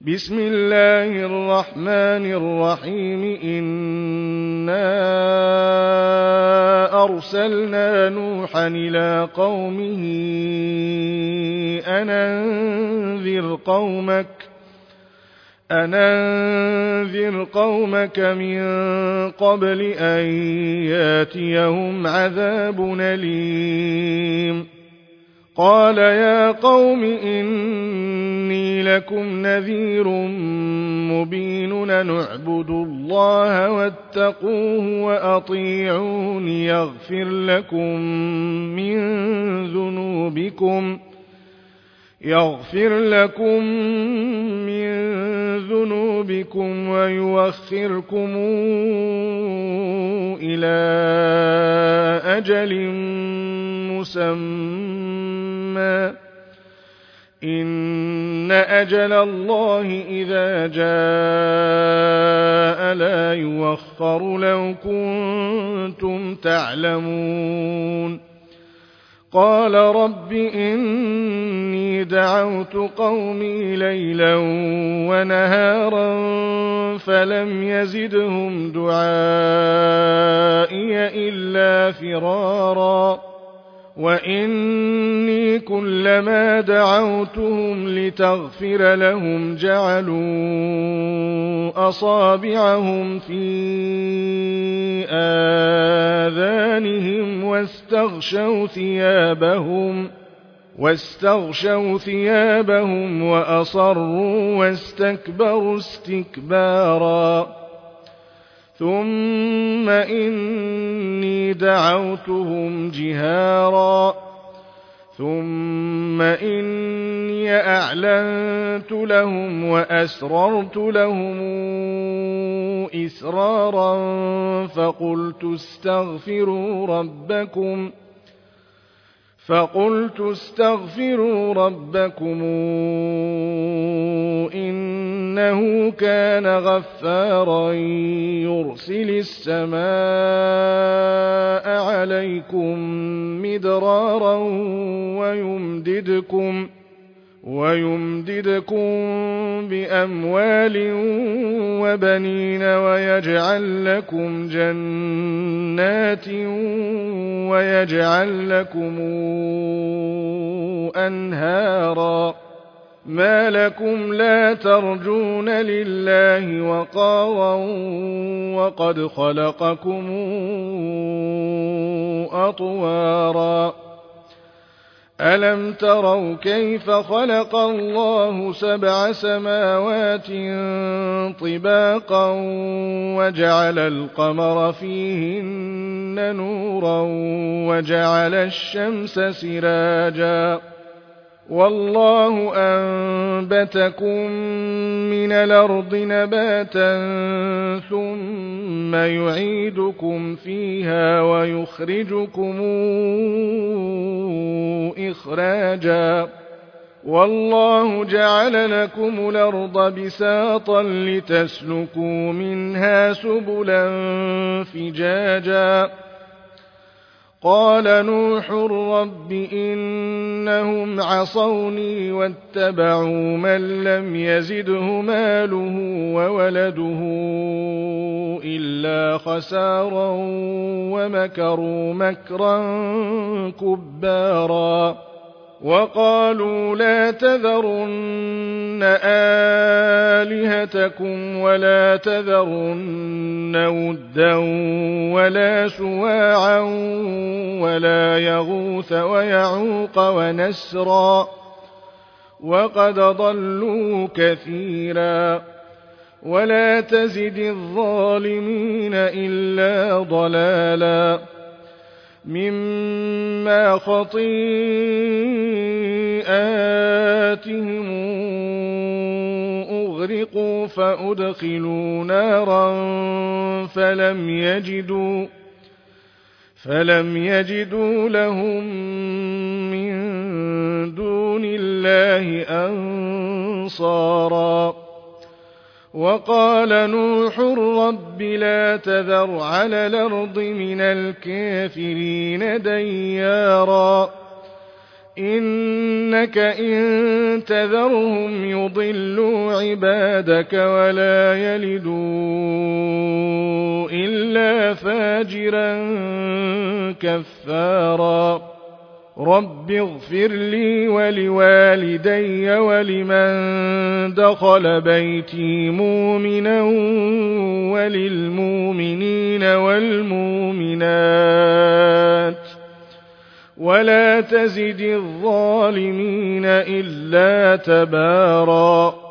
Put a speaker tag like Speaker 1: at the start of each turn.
Speaker 1: بسم الله الرحمن الرحيم إنا أرسلنا نوحا إلى قومه أن أنذر قومك من قبل أن ياتيهم عذاب أليم قال يا قوم إني لكم نذير مبين نعبدوا الله واتقوه وأطيعون يغفر لكم من ذنوبكم ويوخركم إلى أجل مسمى إن أجل الله إذا جاء لا يوخر لو كنتم تعلمون قال رب إني دعوت قومي ليلا ونهارا فلم يزدهم دعائي إلا فرارا وإني كلما دعوتهم لتغفر لهم جعلوا أصابعهم في آذانهم واستغشوا ثيابهم وأصروا واستكبروا استكبارا ثم إني دعوتهم جهارا ثم إني أعلنت لهم وأسررت لهم إسرارا فقلت استغفروا ربكم إنه كان غفارا يرسل السماء عليكم مدرارا ويمددكم بأموال وبنين ويجعل لكم جنات ويجعل لكم أنهارا ما لكم لا ترجون لله وقارا وقد خلقكم أطوارا ألم تروا كيف خلق الله 7 سماوات طباقا وجعل القمر فيهن نورا وجعل الشمس سراجا والله أنبتكم من الأرض نباتا ثم يعيدكم فيها ويخرجكم إخراجا والله جعل لكم الأرض بساطا لتسلكوا منها سبلا فجاجا قال نوح رب إنهم عصوني واتبعوا من لم يزده ماله وولده إلا خسارا ومكروا مكرا كبارا وقالوا لا تذرن آلهتكم ولا تذرن ودا ولا سواعا ولا يغوث ويعوق ونسرا وقد ضلوا كثيرا ولا تزد الظالمين إلا ضلالا مما خطيئاتهم أغرقوا فأدخلوا نارا فلم يجدوا لهم من دون الله أنصارا وقال نوح رب لا تذر على الأرض من الكافرين ديارا إنك إن تذرهم يضلوا عبادك ولا يلدوا إلا فاجرا كفارا رب اغفر لي ولوالدي ولمن دخل بيتي مؤمنا وللمؤمنين والمؤمنات ولا تزد الظالمين إلا تبارا